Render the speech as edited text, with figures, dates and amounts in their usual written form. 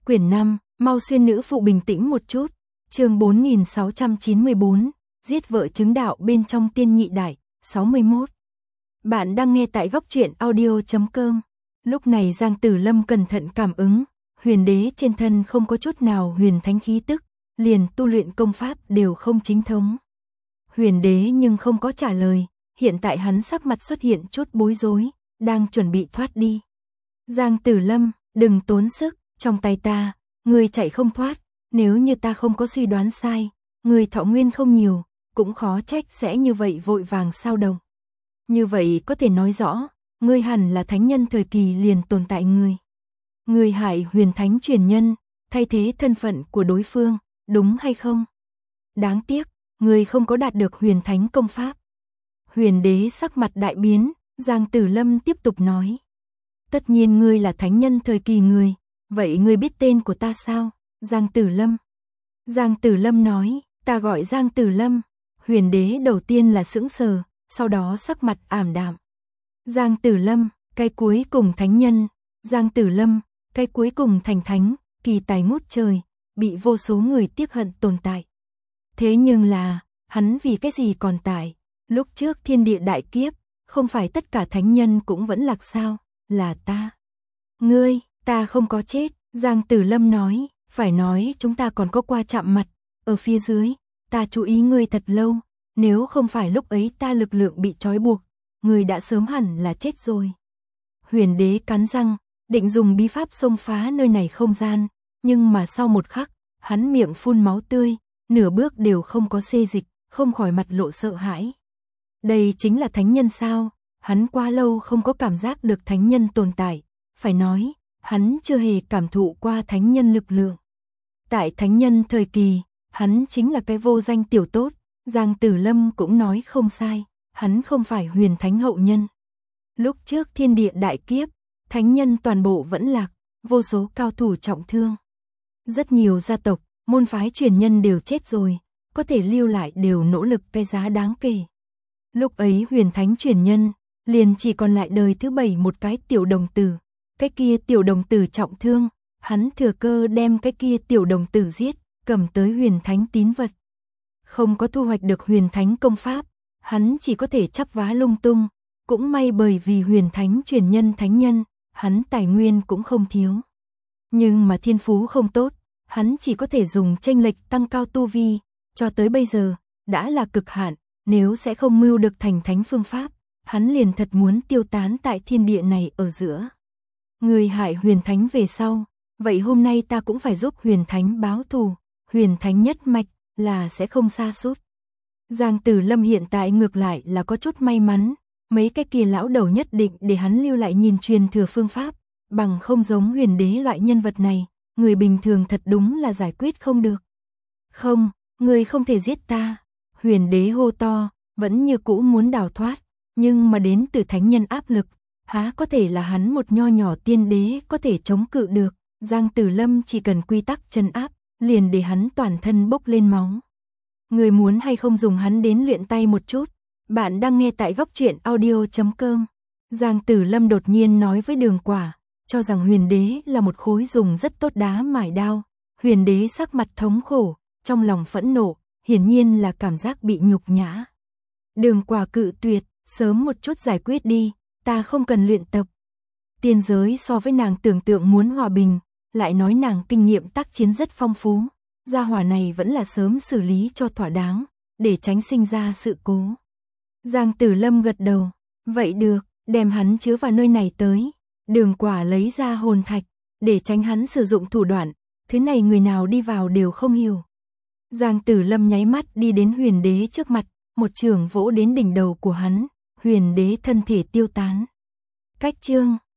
Quyển 5, mau xuyên nữ phụ bình tĩnh một chút. Chương 4694, giết vợ chứng đạo bên trong tiên nhị đại, 61. Bạn đang nghe tại góc truyện audio.com. Lúc này Giang Tử Lâm cẩn thận cảm ứng, huyền đế trên thân không có chút nào huyền thánh khí tức, liền tu luyện công pháp đều không chính thống. Huyền đế nhưng không có trả lời, hiện tại hắn sắc mặt xuất hiện chút bối rối, đang chuẩn bị thoát đi. Giang Tử Lâm, đừng tốn sức, trong tay ta, ngươi chạy không thoát, nếu như ta không có suy đoán sai, ngươi thọ nguyên không nhiều, cũng khó trách sẽ như vậy vội vàng sao động. Như vậy có thể nói rõ, ngươi hẳn là thánh nhân thời kỳ liền tồn tại ngươi. Ngươi hại huyền thánh truyền nhân, thay thế thân phận của đối phương, đúng hay không? Đáng tiếc, ngươi không có đạt được huyền thánh công pháp. Huyền đế sắc mặt đại biến, Giang Tử Lâm tiếp tục nói. Tất nhiên ngươi là thánh nhân thời kỳ người, vậy ngươi biết tên của ta sao? Giang Tử Lâm. Giang Tử Lâm nói, ta gọi Giang Tử Lâm. Huyền đế đầu tiên là sững sờ, sau đó sắc mặt ảm đạm. Giang Tử Lâm, cái cuối cùng thánh nhân. Giang Tử Lâm, cái cuối cùng thành thánh, kỳ tài ngút trời, bị vô số người tiếc hận tồn tại. Thế nhưng là, hắn vì cái gì còn tại? Lúc trước thiên địa đại kiếp, không phải tất cả thánh nhân cũng vẫn lạc sao? Là ta. Ngươi, ta không có chết. Giang Tử Lâm nói, phải nói chúng ta còn có qua chạm mặt. Ở phía dưới, ta chú ý ngươi thật lâu. Nếu không phải lúc ấy ta lực lượng bị trói buộc, ngươi đã sớm hẳn là chết rồi. Huyền đế cắn răng, định dùng bí pháp xông phá nơi này không gian. Nhưng mà sau một khắc, hắn miệng phun máu tươi, nửa bước đều không có xê dịch, không khỏi mặt lộ sợ hãi. Đây chính là thánh nhân sao? Hắn quá lâu không có cảm giác được thánh nhân tồn tại, phải nói, hắn chưa hề cảm thụ qua thánh nhân lực lượng. Tại thánh nhân thời kỳ, hắn chính là cái vô danh tiểu tốt, Giang Tử Lâm cũng nói không sai, hắn không phải huyền thánh hậu nhân. Lúc trước thiên địa đại kiếp, thánh nhân toàn bộ vẫn lạc, vô số cao thủ trọng thương. Rất nhiều gia tộc, môn phái truyền nhân đều chết rồi, có thể lưu lại đều nỗ lực cái giá đáng kể. Lúc ấy huyền thánh truyền nhân, liền chỉ còn lại đời thứ 7 một cái tiểu đồng tử. Cái kia tiểu đồng tử trọng thương, hắn thừa cơ đem cái kia tiểu đồng tử giết, cầm tới huyền thánh tín vật. Không có thu hoạch được huyền thánh công pháp, hắn chỉ có thể chắp vá lung tung. Cũng may bởi vì huyền thánh truyền nhân thánh nhân, hắn tài nguyên cũng không thiếu. Nhưng mà thiên phú không tốt, hắn chỉ có thể dùng chênh lệch tăng cao tu vi, cho tới bây giờ, đã là cực hạn, nếu sẽ không mưu được thành thánh phương pháp, hắn liền thật muốn tiêu tán tại thiên địa này ở giữa. Người hại huyền thánh về sau, vậy hôm nay ta cũng phải giúp huyền thánh báo thù, huyền thánh nhất mạch là sẽ không sa sút. Giang Tử Lâm hiện tại ngược lại là có chút may mắn, mấy cái kia lão đầu nhất định để hắn lưu lại nhìn truyền thừa phương pháp, bằng không giống huyền đế loại nhân vật này, người bình thường thật đúng là giải quyết không được. Không, người không thể giết ta. Huyền đế hô to, vẫn như cũ muốn đào thoát, nhưng mà đến từ thánh nhân áp lực, há có thể là hắn một nho nhỏ tiên đế có thể chống cự được. Giang Tử Lâm chỉ cần quy tắc trấn áp, liền để hắn toàn thân bốc lên máu. Người muốn hay không dùng hắn đến luyện tay một chút? Bạn đang nghe tại góc truyện audio.com. Giang Tử Lâm đột nhiên nói với Đường Quả, cho rằng huyền đế là một khối dùng rất tốt đá mài đao. Huyền đế sắc mặt thống khổ, trong lòng phẫn nộ, hiển nhiên là cảm giác bị nhục nhã. Đường Quả cự tuyệt, sớm một chút giải quyết đi, ta không cần luyện tập. Tiên giới so với nàng tưởng tượng muốn hòa bình, lại nói nàng kinh nghiệm tác chiến rất phong phú. Gia hỏa này vẫn là sớm xử lý cho thỏa đáng, để tránh sinh ra sự cố. Giang Tử Lâm gật đầu, vậy được, đem hắn chứa vào nơi này tới. Đường Quả lấy ra hồn thạch, để tránh hắn sử dụng thủ đoạn, thứ này người nào đi vào đều không hiểu. Giang Tử Lâm nháy mắt đi đến huyền đế trước mặt, một chưởng vỗ đến đỉnh đầu của hắn, huyền đế thân thể tiêu tán. Cách chương